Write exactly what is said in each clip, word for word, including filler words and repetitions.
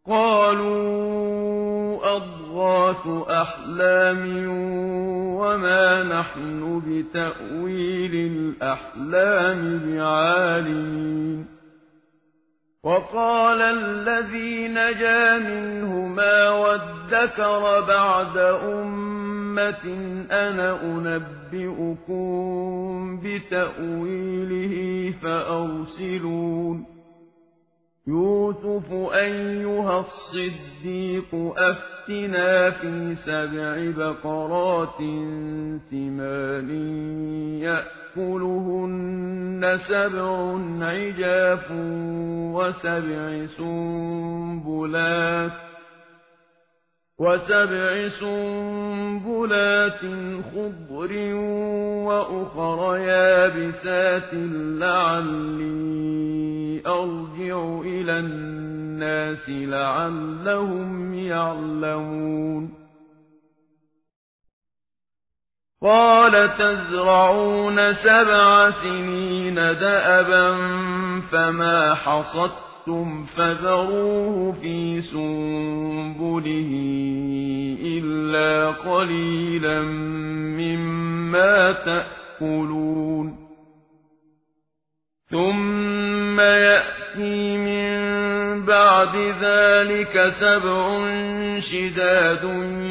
قالوا أضغاث أحلام وما نحن بتأويل الأحلام بعالمين وقال الذي نجا منهما وادكر بعد أمة أنا أنبئكم بتأويله فأرسلون يوسف أيها الصديق أفتنا في سبع بقرات ثمان يأكلهن سبع عجاف وسبع سنبلات وسبع سنبلات خضر وأخر يابسات لعلي أرجع إلى الناس لعلهم يعلمون قال تزرعون سبع سنين دأبا فما حصدتم فذروه في سنبله إلا قليلا مما تأكلون ثم يأتي من بعد ذلك سبع شداد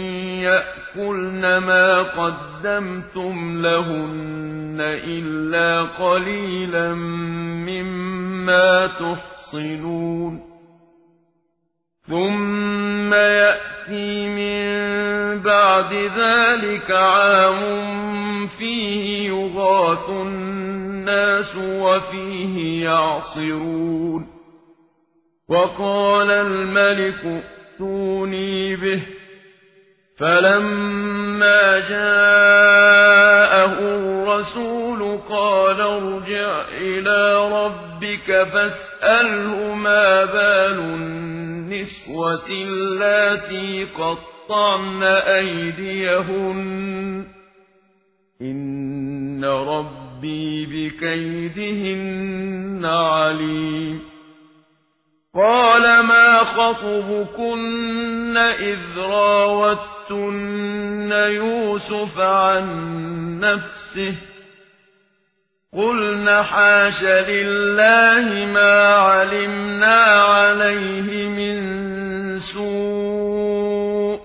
يأكلن ما قدمتم لهن إلا قليلا مما تحصنون ثم يأتي من بعد ذلك عام فيه يغاث الناس وفيه يعصرون وقال الملك ائتوني به فلما جاءه الرسول قال ارجع إلى ربك فاسأله ما بال النسوة اللاتي قطعن أيديهن إن ربي بكيدهن عليم قال ما خطبكن إذ راوتن يوسف عن نفسه قلن حاش لله ما علمنا عليه من سوء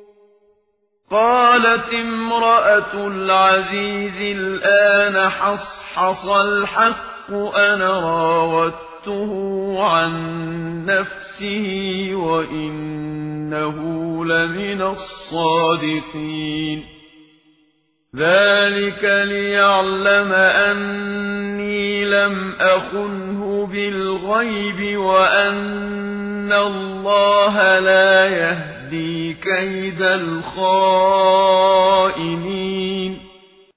قالت امرأة العزيز الآن حصحص الحق أنا راودته عن نفسه وإنه لمن الصادقين ذلك ليعلم أني لم أخنه بالغيب وأن الله لا يهدي كيد الخائنين